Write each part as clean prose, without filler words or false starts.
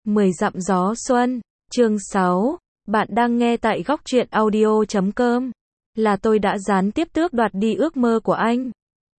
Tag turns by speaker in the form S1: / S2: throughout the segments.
S1: 10 dặm gió xuân, chương 6, bạn đang nghe tại góc truyện audio.com, là tôi đã gián tiếp tước đoạt đi ước mơ của anh.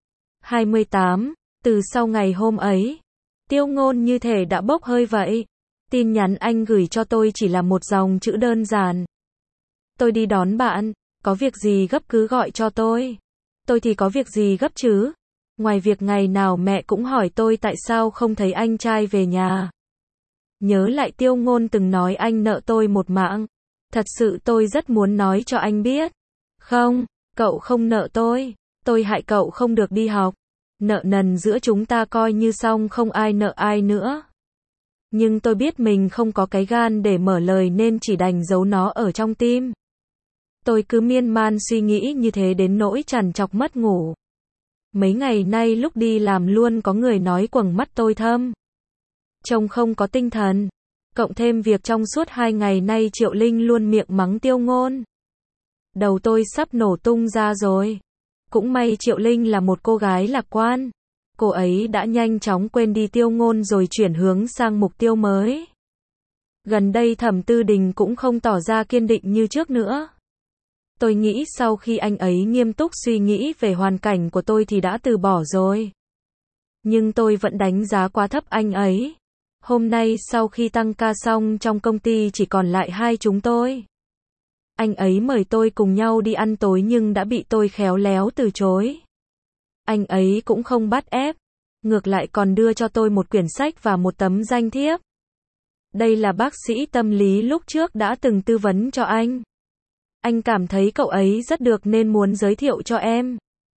S1: 28, từ sau ngày hôm ấy, Tiêu Ngôn như thể đã bốc hơi vậy. Tin nhắn anh gửi cho tôi chỉ là một dòng chữ đơn giản. Tôi đi đón bạn, có việc gì gấp cứ gọi cho tôi. Tôi thì có việc gì gấp chứ? Ngoài việc ngày nào mẹ cũng hỏi tôi tại sao không thấy anh trai về nhà. Nhớ lại Tiêu Ngôn từng nói anh nợ tôi một mạng. Thật sự tôi rất muốn nói cho anh biết. Không, cậu không nợ tôi hại cậu không được đi học. Nợ nần giữa chúng ta coi như xong, không ai nợ ai nữa. Nhưng tôi biết mình không có cái gan để mở lời nên chỉ đành giấu nó ở trong tim. Tôi cứ miên man suy nghĩ như thế đến nỗi trằn trọc mất ngủ. Mấy ngày nay lúc đi làm luôn có người nói quầng mắt tôi thâm, trông không có tinh thần. Cộng thêm việc trong suốt 2 ngày nay Triệu Linh luôn miệng mắng Tiêu Ngôn. Đầu tôi sắp nổ tung ra rồi. Cũng may Triệu Linh là một cô gái lạc quan. Cô ấy đã nhanh chóng quên đi Tiêu Ngôn rồi chuyển hướng sang mục tiêu mới. Gần đây Thẩm Tư Đình cũng không tỏ ra kiên định như trước nữa. Tôi nghĩ sau khi anh ấy nghiêm túc suy nghĩ về hoàn cảnh của tôi thì đã từ bỏ rồi. Nhưng tôi vẫn đánh giá quá thấp anh ấy. Hôm nay sau khi tăng ca xong trong công ty chỉ còn lại hai chúng tôi. Anh ấy mời tôi cùng nhau đi ăn tối nhưng đã bị tôi khéo léo từ chối. Anh ấy cũng không bắt ép, ngược lại còn đưa cho tôi một quyển sách và một tấm danh thiếp. Đây là bác sĩ tâm lý lúc trước đã từng tư vấn cho anh. Anh cảm thấy cậu ấy rất được nên muốn giới thiệu cho em.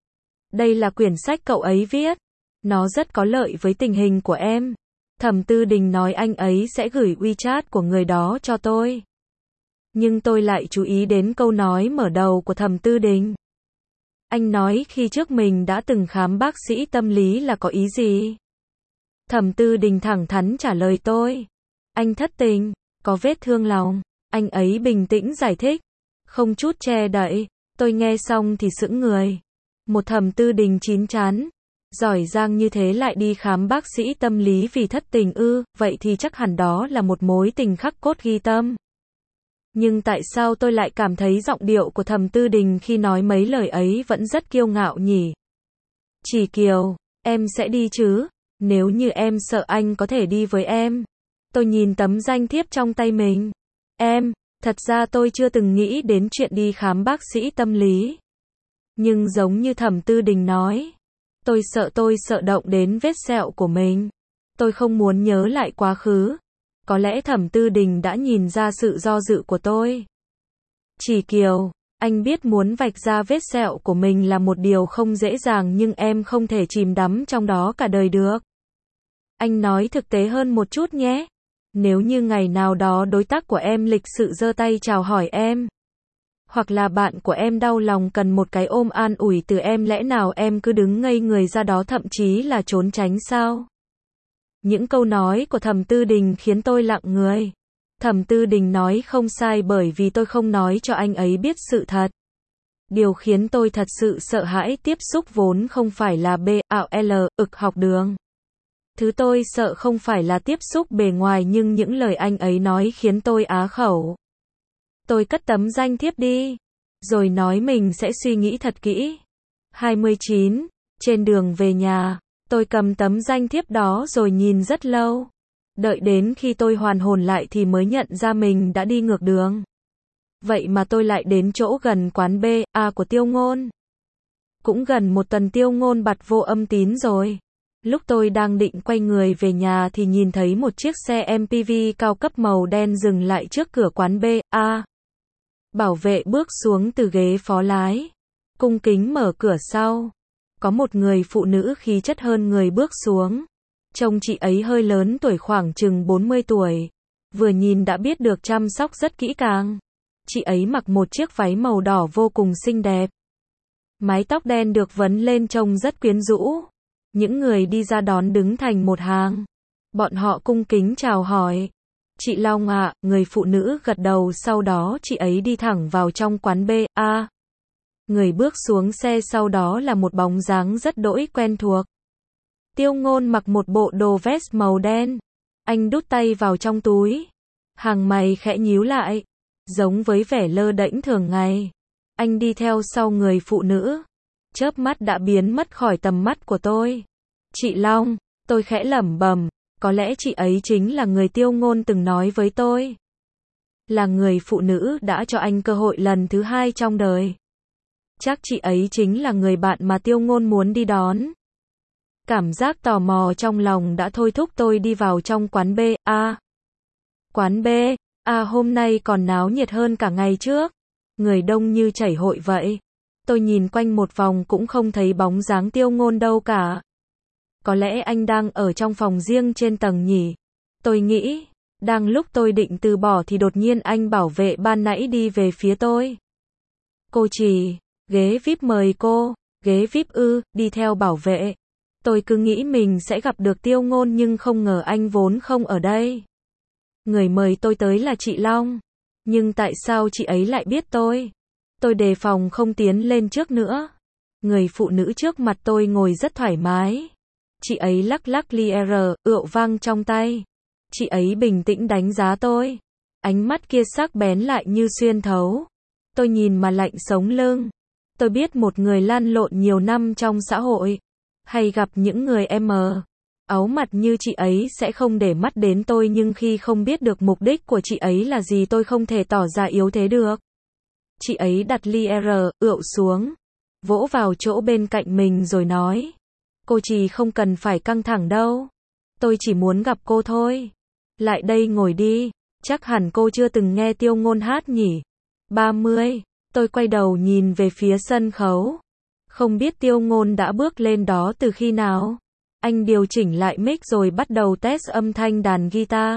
S1: Đây là quyển sách cậu ấy viết. Nó rất có lợi với tình hình của em. Thẩm Tư Đình nói anh ấy sẽ gửi WeChat của người đó cho tôi. Nhưng tôi lại chú ý đến câu nói mở đầu của Thẩm Tư Đình. Anh nói khi trước mình đã từng khám bác sĩ tâm lý là có ý gì? Thẩm Tư Đình thẳng thắn trả lời tôi. Anh thất tình, có vết thương lòng. Anh ấy bình tĩnh giải thích, không chút che đậy. Tôi nghe xong thì sững người. Một Thẩm Tư Đình chín chắn, giỏi giang như thế lại đi khám bác sĩ tâm lý vì thất tình ư? Vậy thì chắc hẳn đó là một mối tình khắc cốt ghi tâm. Nhưng tại sao tôi lại cảm thấy giọng điệu của Thẩm Tư Đình khi nói mấy lời ấy vẫn rất kiêu ngạo nhỉ? Chỉ Kiều, em sẽ đi chứ? Nếu như em sợ anh có thể đi với em. Tôi nhìn tấm danh thiếp trong tay mình. Thật ra tôi chưa từng nghĩ đến chuyện đi khám bác sĩ tâm lý. Nhưng giống như Thẩm Tư Đình nói, tôi sợ động đến vết sẹo của mình. Tôi không muốn nhớ lại quá khứ. Có lẽ Thẩm Tư Đình đã nhìn ra sự do dự của tôi. Chỉ Kiều, anh biết muốn vạch ra vết sẹo của mình là một điều không dễ dàng nhưng em không thể chìm đắm trong đó cả đời được. Anh nói thực tế hơn một chút nhé. Nếu như ngày nào đó đối tác của em lịch sự giơ tay chào hỏi em, hoặc là bạn của em đau lòng cần một cái ôm an ủi từ em, lẽ nào em cứ đứng ngây người ra đó thậm chí là trốn tránh sao? Những câu nói của Thẩm Tư Đình khiến tôi lặng người. Thẩm Tư Đình nói không sai bởi vì tôi không nói cho anh ấy biết sự thật. Điều khiến tôi thật sự sợ hãi tiếp xúc vốn không phải là học đường. Thứ tôi sợ không phải là tiếp xúc bề ngoài nhưng những lời anh ấy nói khiến tôi á khẩu. Tôi cất tấm danh thiếp đi, rồi nói mình sẽ suy nghĩ thật kỹ. 29, trên đường về nhà, tôi cầm tấm danh thiếp đó rồi nhìn rất lâu. Đợi đến khi tôi hoàn hồn lại thì mới nhận ra mình đã đi ngược đường. Vậy mà tôi lại đến chỗ gần quán BA của Tiêu Ngôn. Cũng gần một tuần Tiêu Ngôn bặt vô âm tín rồi. Lúc tôi đang định quay người về nhà thì nhìn thấy một chiếc xe MPV cao cấp màu đen dừng lại trước cửa quán BA. Bảo vệ bước xuống từ ghế phó lái, cung kính mở cửa sau. Có một người phụ nữ khí chất hơn người bước xuống. Trông chị ấy hơi lớn tuổi, khoảng chừng 40 tuổi. Vừa nhìn đã biết được chăm sóc rất kỹ càng. Chị ấy mặc một chiếc váy màu đỏ vô cùng xinh đẹp. Mái tóc đen được vấn lên trông rất quyến rũ. Những người đi ra đón đứng thành một hàng. Bọn họ cung kính chào hỏi. Chị Long ạ, người phụ nữ gật đầu, sau đó chị ấy đi thẳng vào trong quán BA. Người bước xuống xe sau đó là một bóng dáng rất đỗi quen thuộc. Tiêu Ngôn mặc một bộ đồ vest màu đen. Anh đút tay vào trong túi. Hàng mày khẽ nhíu lại. Giống với vẻ lơ đễnh thường ngày. Anh đi theo sau người phụ nữ. Chớp mắt đã biến mất khỏi tầm mắt của tôi. Chị Long, tôi khẽ lẩm bẩm, có lẽ chị ấy chính là người Tiêu Ngôn từng nói với tôi. Là người phụ nữ đã cho anh cơ hội lần thứ 2 trong đời. Chắc chị ấy chính là người bạn mà Tiêu Ngôn muốn đi đón. Cảm giác tò mò trong lòng đã thôi thúc tôi đi vào trong quán B.A. Quán B.A. hôm nay còn náo nhiệt hơn cả ngày trước. Người đông như chảy hội vậy. Tôi nhìn quanh một vòng cũng không thấy bóng dáng Tiêu Ngôn đâu cả. Có lẽ anh đang ở trong phòng riêng trên tầng nhỉ? Tôi nghĩ. Đang lúc tôi định từ bỏ thì đột nhiên anh bảo vệ ban nãy đi về phía tôi. Cô Trì, ghế VIP mời cô. Ghế VIP ư? Đi theo bảo vệ. Tôi cứ nghĩ mình sẽ gặp được Tiêu Ngôn nhưng không ngờ anh vốn không ở đây. Người mời tôi tới là chị Long. Nhưng tại sao chị ấy lại biết tôi? Tôi đề phòng không tiến lên trước nữa. Người phụ nữ trước mặt tôi ngồi rất thoải mái. Chị ấy lắc lắc ly rượu vang trong tay. Chị ấy bình tĩnh đánh giá tôi. Ánh mắt kia sắc bén lại như xuyên thấu. Tôi nhìn mà lạnh sống lưng. Tôi biết một người lăn lộn nhiều năm trong xã hội. Hay gặp những người áu mặt như chị ấy sẽ không để mắt đến tôi, nhưng khi không biết được mục đích của chị ấy là gì tôi không thể tỏ ra yếu thế được. Chị ấy đặt ly rượu xuống. Vỗ vào chỗ bên cạnh mình rồi nói. Cô Trì không cần phải căng thẳng đâu. Tôi chỉ muốn gặp cô thôi. Lại đây ngồi đi. Chắc hẳn cô chưa từng nghe Tiêu Ngôn hát nhỉ? 30. Tôi quay đầu nhìn về phía sân khấu. Không biết Tiêu Ngôn đã bước lên đó từ khi nào. Anh điều chỉnh lại mic rồi bắt đầu test âm thanh đàn guitar.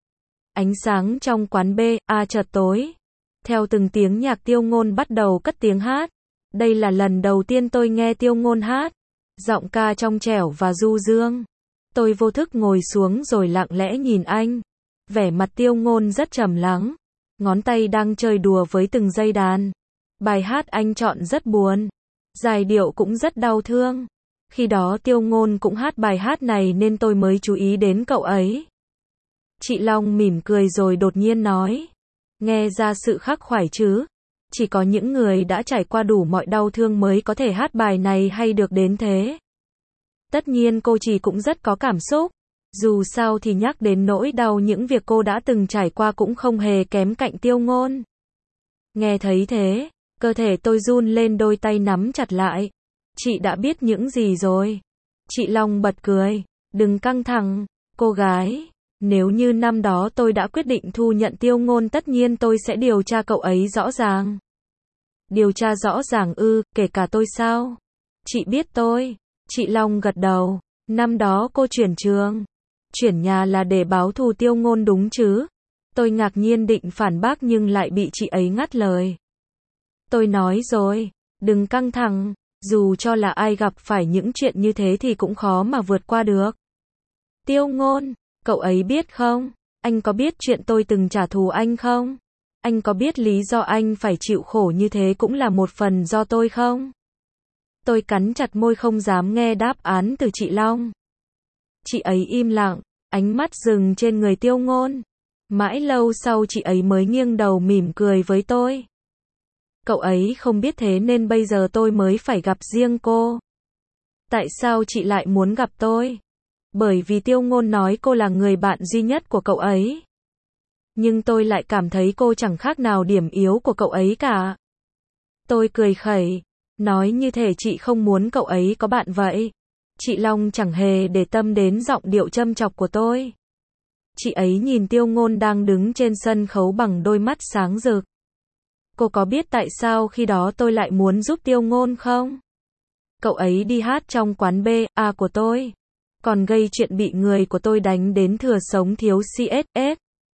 S1: Ánh sáng trong quán B.A. chợt tối. Theo từng tiếng nhạc Tiêu Ngôn bắt đầu cất tiếng hát. Đây là lần đầu tiên tôi nghe Tiêu Ngôn hát. Giọng ca trong trẻo và du dương. Tôi vô thức ngồi xuống rồi lặng lẽ nhìn anh. Vẻ mặt Tiêu Ngôn rất trầm lắng. Ngón tay đang chơi đùa với từng dây đàn. Bài hát anh chọn rất buồn. Giai điệu cũng rất đau thương. Khi đó Tiêu Ngôn cũng hát bài hát này nên tôi mới chú ý đến cậu ấy. Chị Long mỉm cười rồi đột nhiên nói. Nghe ra sự khắc khoải chứ. Chỉ có những người đã trải qua đủ mọi đau thương mới có thể hát bài này hay được đến thế. Tất nhiên cô Trì cũng rất có cảm xúc. Dù sao thì nhắc đến nỗi đau những việc cô đã từng trải qua cũng không hề kém cạnh Tiêu Ngôn. Nghe thấy thế, cơ thể tôi run lên, đôi tay nắm chặt lại. Chị đã biết những gì rồi? Chị Long bật cười. Đừng căng thẳng, cô gái. Nếu như năm đó tôi đã quyết định thu nhận Tiêu Ngôn tất nhiên tôi sẽ điều tra cậu ấy rõ ràng. Điều tra rõ ràng ư? Kể cả tôi sao? Chị biết tôi. Chị Long gật đầu. Năm đó cô chuyển trường, chuyển nhà là để báo thù Tiêu Ngôn đúng chứ? Tôi ngạc nhiên định phản bác nhưng lại bị chị ấy ngắt lời. Tôi nói rồi, đừng căng thẳng, dù cho là ai gặp phải những chuyện như thế thì cũng khó mà vượt qua được. Tiêu Ngôn, cậu ấy biết không? Anh có biết chuyện tôi từng trả thù anh không? Anh có biết lý do anh phải chịu khổ như thế cũng là một phần do tôi không? Tôi cắn chặt môi không dám nghe đáp án từ chị Long. Chị ấy im lặng, ánh mắt dừng trên người Tiêu Ngôn. Mãi lâu sau chị ấy mới nghiêng đầu mỉm cười với tôi. Cậu ấy không biết thế nên bây giờ tôi mới phải gặp riêng cô. Tại sao chị lại muốn gặp tôi? Bởi vì Tiêu Ngôn nói cô là người bạn duy nhất của cậu ấy. Nhưng tôi lại cảm thấy cô chẳng khác nào điểm yếu của cậu ấy cả. Tôi cười khẩy, nói như thể chị không muốn cậu ấy có bạn vậy. Chị Long chẳng hề để tâm đến giọng điệu châm chọc của tôi. Chị ấy nhìn Tiêu Ngôn đang đứng trên sân khấu bằng đôi mắt sáng rực. Cô có biết tại sao khi đó tôi lại muốn giúp Tiêu Ngôn không? Cậu ấy đi hát trong quán B.A. của tôi. Còn gây chuyện bị người của tôi đánh đến thừa sống thiếu CSS.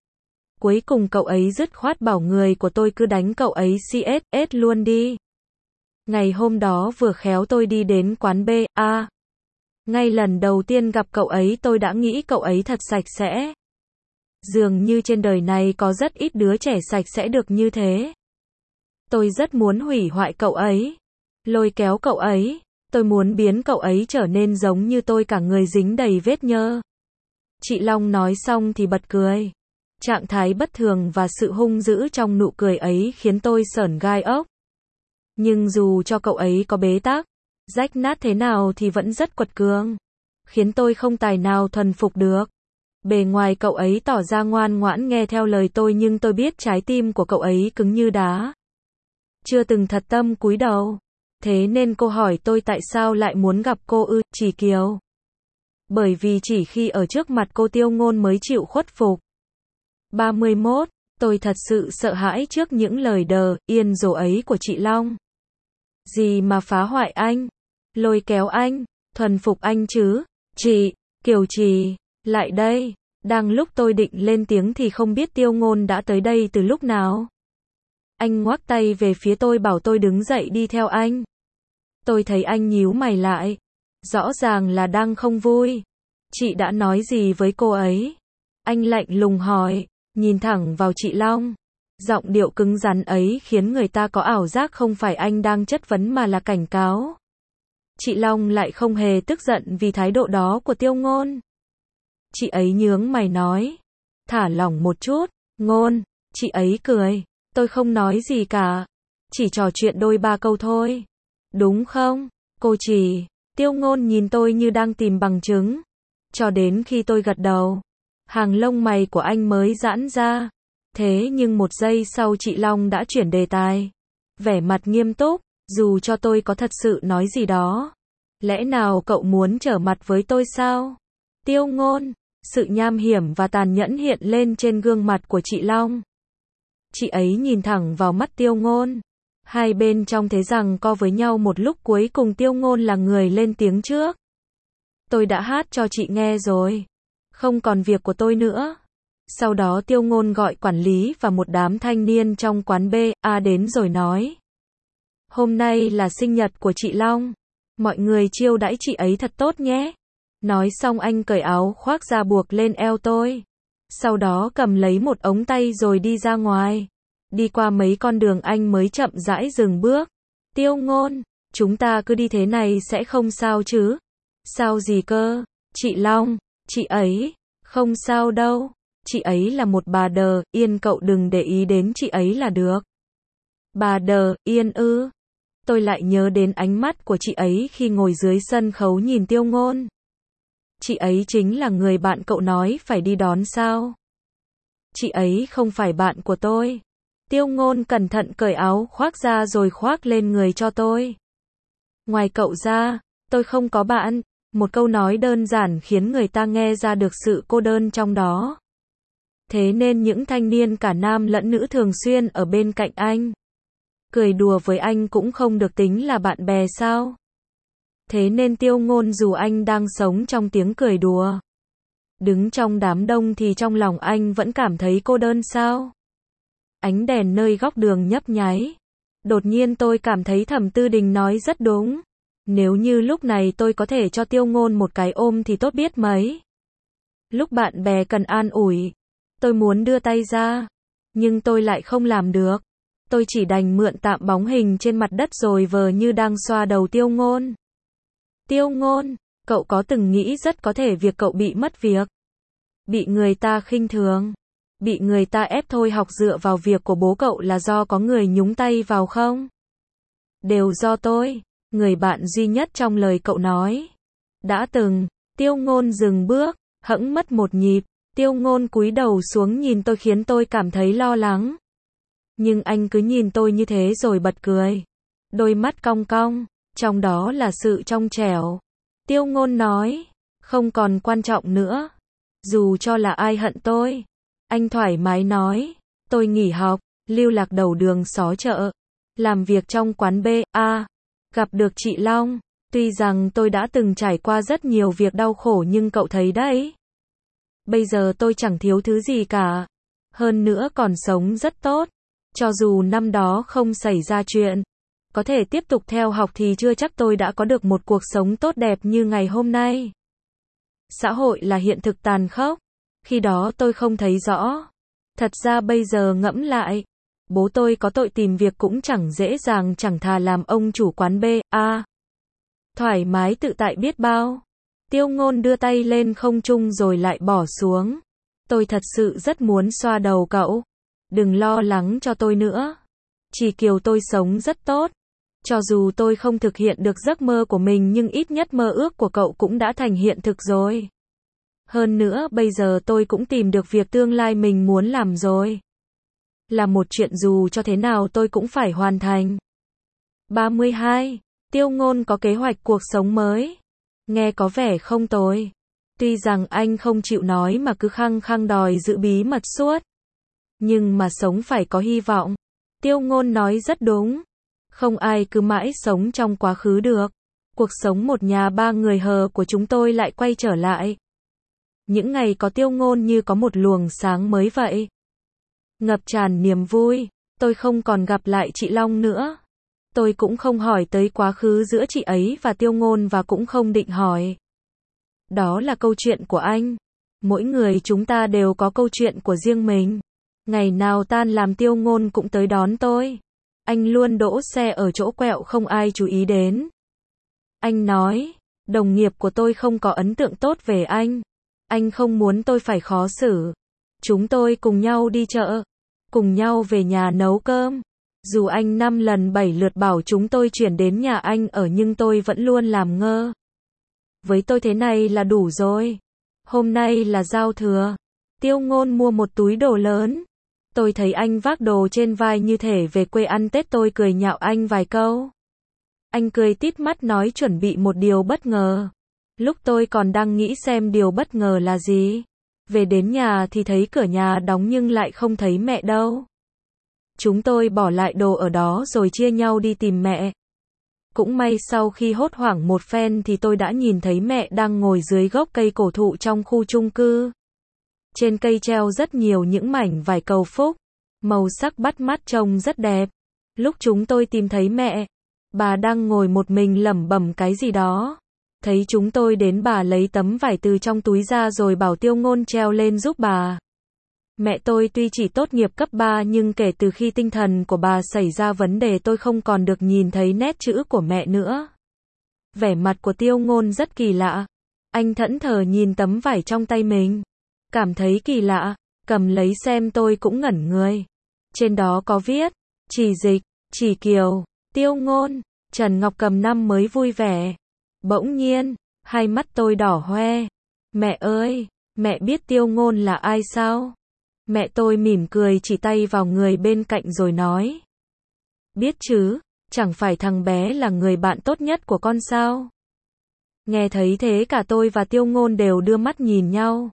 S1: Cuối cùng cậu ấy dứt khoát bảo người của tôi cứ đánh cậu ấy CSS luôn đi. Ngày hôm đó vừa khéo tôi đi đến quán B.A. Ngay lần đầu tiên gặp cậu ấy tôi đã nghĩ cậu ấy thật sạch sẽ. Dường như trên đời này có rất ít đứa trẻ sạch sẽ được như thế. Tôi rất muốn hủy hoại cậu ấy, lôi kéo cậu ấy. Tôi muốn biến cậu ấy trở nên giống như tôi, cả người dính đầy vết nhơ. Chị Long nói xong thì bật cười. Trạng thái bất thường và sự hung dữ trong nụ cười ấy khiến tôi sởn gai ốc. Nhưng dù cho cậu ấy có bế tắc, rách nát thế nào thì vẫn rất quật cường, khiến tôi không tài nào thuần phục được. Bề ngoài cậu ấy tỏ ra ngoan ngoãn nghe theo lời tôi nhưng tôi biết trái tim của cậu ấy cứng như đá. Chưa từng thật tâm cúi đầu. Thế nên cô hỏi tôi tại sao lại muốn gặp cô Chỉ Kiều. Bởi vì chỉ khi ở trước mặt cô Tiêu Ngôn mới chịu khuất phục. 31. Tôi thật sự sợ hãi trước những lời đờ, yên dồ ấy của chị Long. Gì mà phá hoại anh, lôi kéo anh, thuần phục anh chứ. Chị, Kiều Trì, lại đây. Đang lúc tôi định lên tiếng thì không biết Tiêu Ngôn đã tới đây từ lúc nào. Anh ngoắc tay về phía tôi bảo tôi đứng dậy đi theo anh. Tôi thấy anh nhíu mày lại. Rõ ràng là đang không vui. Chị đã nói gì với cô ấy? Anh lạnh lùng hỏi, nhìn thẳng vào chị Long. Giọng điệu cứng rắn ấy khiến người ta có ảo giác không phải anh đang chất vấn mà là cảnh cáo. Chị Long lại không hề tức giận vì thái độ đó của Tiêu Ngôn. Chị ấy nhướng mày nói, thả lỏng một chút, Ngôn. Chị ấy cười, tôi không nói gì cả. Chỉ trò chuyện đôi ba câu thôi. Đúng không, cô Trì? Tiêu Ngôn nhìn tôi như đang tìm bằng chứng. Cho đến khi tôi gật đầu, hàng lông mày của anh mới giãn ra. Thế nhưng một giây sau chị Long đã chuyển đề tài. Vẻ mặt nghiêm túc, dù cho tôi có thật sự nói gì đó. Lẽ nào cậu muốn trở mặt với tôi sao? Tiêu Ngôn, sự nham hiểm và tàn nhẫn hiện lên trên gương mặt của chị Long. Chị ấy nhìn thẳng vào mắt Tiêu Ngôn. Hai bên trong thế giằng co với nhau một lúc cuối cùng Tiêu Ngôn là người lên tiếng trước. Tôi đã hát cho chị nghe rồi. Không còn việc của tôi nữa. Sau đó Tiêu Ngôn gọi quản lý và một đám thanh niên trong quán BA đến rồi nói. Hôm nay là sinh nhật của chị Long. Mọi người chiêu đãi chị ấy thật tốt nhé. Nói xong anh cởi áo khoác ra buộc lên eo tôi. Sau đó cầm lấy một ống tay rồi đi ra ngoài. Đi qua mấy con đường anh mới chậm rãi dừng bước. Tiêu Ngôn, chúng ta cứ đi thế này sẽ không sao chứ? Sao gì cơ? Chị Long, chị ấy, không sao đâu. Chị ấy là một bà đờ, yên cậu đừng để ý đến chị ấy là được. Bà đờ, yên ư? Tôi lại nhớ đến ánh mắt của chị ấy khi ngồi dưới sân khấu nhìn Tiêu Ngôn. Chị ấy chính là người bạn cậu nói phải đi đón sao? Chị ấy không phải bạn của tôi. Tiêu Ngôn cẩn thận cởi áo khoác ra rồi khoác lên người cho tôi. Ngoài cậu ra, tôi không có bạn. Một câu nói đơn giản khiến người ta nghe ra được sự cô đơn trong đó. Thế nên những thanh niên cả nam lẫn nữ thường xuyên ở bên cạnh anh. Cười đùa với anh cũng không được tính là bạn bè sao? Thế nên Tiêu Ngôn dù anh đang sống trong tiếng cười đùa, đứng trong đám đông thì trong lòng anh vẫn cảm thấy cô đơn sao? Ánh đèn nơi góc đường nhấp nháy. Đột nhiên tôi cảm thấy Thẩm Tư Đình nói rất đúng. Nếu như lúc này tôi có thể cho Tiêu Ngôn một cái ôm thì tốt biết mấy. Lúc bạn bè cần an ủi, tôi muốn đưa tay ra, nhưng tôi lại không làm được. Tôi chỉ đành mượn tạm bóng hình trên mặt đất rồi vờ như đang xoa đầu Tiêu Ngôn. Tiêu Ngôn, cậu có từng nghĩ rất có thể việc cậu bị mất việc, bị người ta khinh thường, bị người ta ép thôi học dựa vào việc của bố cậu là do có người nhúng tay vào không? Đều do tôi, người bạn duy nhất trong lời cậu nói. Đã từng. Tiêu Ngôn dừng bước, hẫng mất một nhịp. Tiêu Ngôn cúi đầu xuống nhìn tôi khiến tôi cảm thấy lo lắng. Nhưng anh cứ nhìn tôi như thế rồi bật cười. Đôi mắt cong cong, trong đó là sự trong trẻo. Tiêu Ngôn nói, không còn quan trọng nữa. Dù cho là ai hận tôi. Anh thoải mái nói, tôi nghỉ học, lưu lạc đầu đường xó chợ, làm việc trong quán BA, gặp được chị Long. Tuy rằng tôi đã từng trải qua rất nhiều việc đau khổ nhưng cậu thấy đấy. Bây giờ tôi chẳng thiếu thứ gì cả. Hơn nữa còn sống rất tốt. Cho dù năm đó không xảy ra chuyện, có thể tiếp tục theo học thì chưa chắc tôi đã có được một cuộc sống tốt đẹp như ngày hôm nay. Xã hội là hiện thực tàn khốc. Khi đó tôi không thấy rõ. Thật ra bây giờ ngẫm lại, bố tôi có tội tìm việc cũng chẳng dễ dàng chẳng thà làm ông chủ quán BA. Thoải mái tự tại biết bao. Tiêu Ngôn đưa tay lên không trung rồi lại bỏ xuống. Tôi thật sự rất muốn xoa đầu cậu. Đừng lo lắng cho tôi nữa. Chỉ Kiều tôi sống rất tốt. Cho dù tôi không thực hiện được giấc mơ của mình nhưng ít nhất mơ ước của cậu cũng đã thành hiện thực rồi. Hơn nữa bây giờ tôi cũng tìm được việc tương lai mình muốn làm rồi. Là một chuyện dù cho thế nào tôi cũng phải hoàn thành. 32. Tiêu Ngôn có kế hoạch cuộc sống mới. Nghe có vẻ không tồi. Tuy rằng anh không chịu nói mà cứ khăng khăng đòi giữ bí mật suốt. Nhưng mà sống phải có hy vọng. Tiêu Ngôn nói rất đúng. Không ai cứ mãi sống trong quá khứ được. Cuộc sống một nhà ba người hờ của chúng tôi lại quay trở lại. Những ngày có Tiêu Ngôn như có một luồng sáng mới vậy. Ngập tràn niềm vui. Tôi không còn gặp lại chị Long nữa. Tôi cũng không hỏi tới quá khứ giữa chị ấy và Tiêu Ngôn và cũng không định hỏi. Đó là câu chuyện của anh. Mỗi người chúng ta đều có câu chuyện của riêng mình. Ngày nào tan làm Tiêu Ngôn cũng tới đón tôi. Anh luôn đỗ xe ở chỗ quẹo không ai chú ý đến. Anh nói, đồng nghiệp của tôi không có ấn tượng tốt về anh. Anh không muốn tôi phải khó xử. Chúng tôi cùng nhau đi chợ. Cùng nhau về nhà nấu cơm. Dù anh 5 lần 7 lượt bảo chúng tôi chuyển đến nhà anh ở nhưng tôi vẫn luôn làm ngơ. Với tôi thế này là đủ rồi. Hôm nay là giao thừa. Tiêu Ngôn mua một túi đồ lớn. Tôi thấy anh vác đồ trên vai như thể về quê ăn Tết, tôi cười nhạo anh vài câu. Anh cười tít mắt nói chuẩn bị một điều bất ngờ. Lúc tôi còn đang nghĩ xem điều bất ngờ là gì. Về đến nhà thì thấy cửa nhà đóng nhưng lại không thấy mẹ đâu. Chúng tôi bỏ lại đồ ở đó rồi chia nhau đi tìm mẹ. Cũng may sau khi hốt hoảng một phen thì tôi đã nhìn thấy mẹ đang ngồi dưới gốc cây cổ thụ trong khu chung cư. Trên cây treo rất nhiều những mảnh vải cầu phúc. Màu sắc bắt mắt trông rất đẹp. Lúc chúng tôi tìm thấy mẹ, bà đang ngồi một mình lẩm bẩm cái gì đó. Thấy chúng tôi đến bà lấy tấm vải từ trong túi ra rồi bảo Tiêu Ngôn treo lên giúp bà. Mẹ tôi tuy chỉ tốt nghiệp cấp 3 nhưng kể từ khi tinh thần của bà xảy ra vấn đề tôi không còn được nhìn thấy nét chữ của mẹ nữa. Vẻ mặt của Tiêu Ngôn rất kỳ lạ. Anh thẫn thờ nhìn tấm vải trong tay mình. Cảm thấy kỳ lạ, cầm lấy xem tôi cũng ngẩn người. Trên đó có viết, Chỉ Dịch, Chỉ Kiều, Tiêu Ngôn, Trần Ngọc Cầm năm mới vui vẻ. Bỗng nhiên, hai mắt tôi đỏ hoe. Mẹ ơi, mẹ biết Tiêu Ngôn là ai sao? Mẹ tôi mỉm cười chỉ tay vào người bên cạnh rồi nói. Biết chứ, chẳng phải thằng bé là người bạn tốt nhất của con sao? Nghe thấy thế cả tôi và Tiêu Ngôn đều đưa mắt nhìn nhau.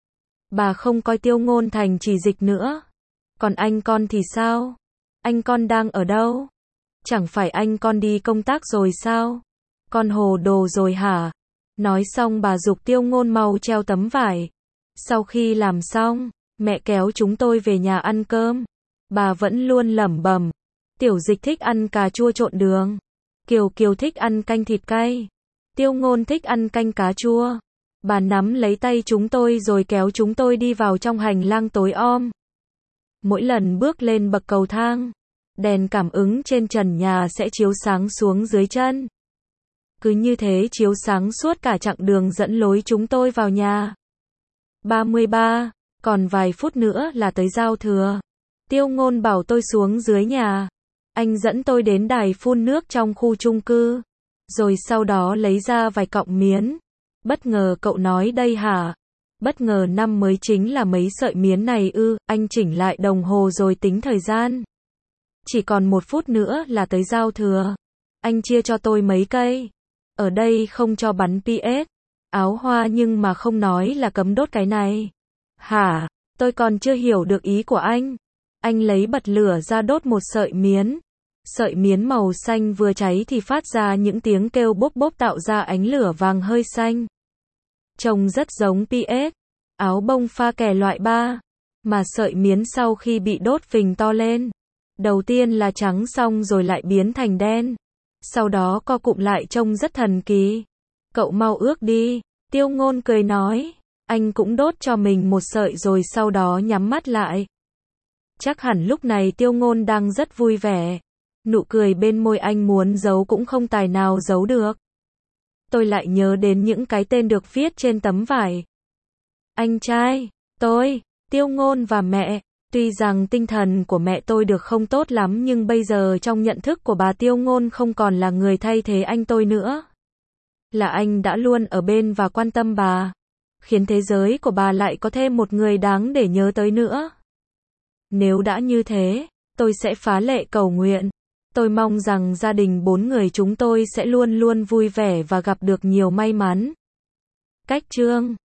S1: Bà không coi Tiêu Ngôn thành Chỉ Dịch nữa. Còn anh con thì sao? Anh con đang ở đâu? Chẳng phải anh con đi công tác rồi sao? Con hồ đồ rồi hả? Nói xong bà giục Tiêu Ngôn mau treo tấm vải. Sau khi làm xong, mẹ kéo chúng tôi về nhà ăn cơm. Bà vẫn luôn lẩm bẩm. Tiểu Dịch thích ăn cà chua trộn đường. Kiều Kiều thích ăn canh thịt cay. Tiêu Ngôn thích ăn canh cá chua. Bà nắm lấy tay chúng tôi rồi kéo chúng tôi đi vào trong hành lang tối om. Mỗi lần bước lên bậc cầu thang, đèn cảm ứng trên trần nhà sẽ chiếu sáng xuống dưới chân. Cứ như thế chiếu sáng suốt cả chặng đường dẫn lối chúng tôi vào nhà. 33. Còn vài phút nữa là tới giao thừa. Tiêu Ngôn bảo tôi xuống dưới nhà. Anh dẫn tôi đến đài phun nước trong khu chung cư. Rồi sau đó lấy ra vài cọng miến. Bất ngờ cậu nói đây hả? Bất ngờ năm mới chính là mấy sợi miến này ư? Anh chỉnh lại đồng hồ rồi tính thời gian. Chỉ còn 1 phút nữa là tới giao thừa. Anh chia cho tôi mấy cây. Ở đây không cho bắn PS, áo hoa nhưng mà không nói là cấm đốt cái này. Hả? Tôi còn chưa hiểu được ý của anh. Anh lấy bật lửa ra đốt một sợi miến. Sợi miến màu xanh vừa cháy thì phát ra những tiếng kêu bốp bốp tạo ra ánh lửa vàng hơi xanh. Trông rất giống PS, áo bông pha kè loại 3. Mà sợi miến sau khi bị đốt phình to lên. Đầu tiên là trắng xong rồi lại biến thành đen. Sau đó co cụm lại trông rất thần kỳ. Cậu mau ước đi. Tiêu Ngôn cười nói. Anh cũng đốt cho mình một sợi rồi sau đó nhắm mắt lại. Chắc hẳn lúc này Tiêu Ngôn đang rất vui vẻ. Nụ cười bên môi anh muốn giấu cũng không tài nào giấu được. tôi lại nhớ đến những cái tên được viết trên tấm vải. Anh trai, tôi, Tiêu Ngôn và mẹ. Tuy rằng tinh thần của mẹ tôi được không tốt lắm nhưng bây giờ trong nhận thức của bà Tiêu Ngôn không còn là người thay thế anh tôi nữa. Là anh đã luôn ở bên và quan tâm bà, khiến thế giới của bà lại có thêm một người đáng để nhớ tới nữa. Nếu đã như thế, tôi sẽ phá lệ cầu nguyện. Tôi mong rằng gia đình 4 người chúng tôi sẽ luôn luôn vui vẻ và gặp được nhiều may mắn. Cách chương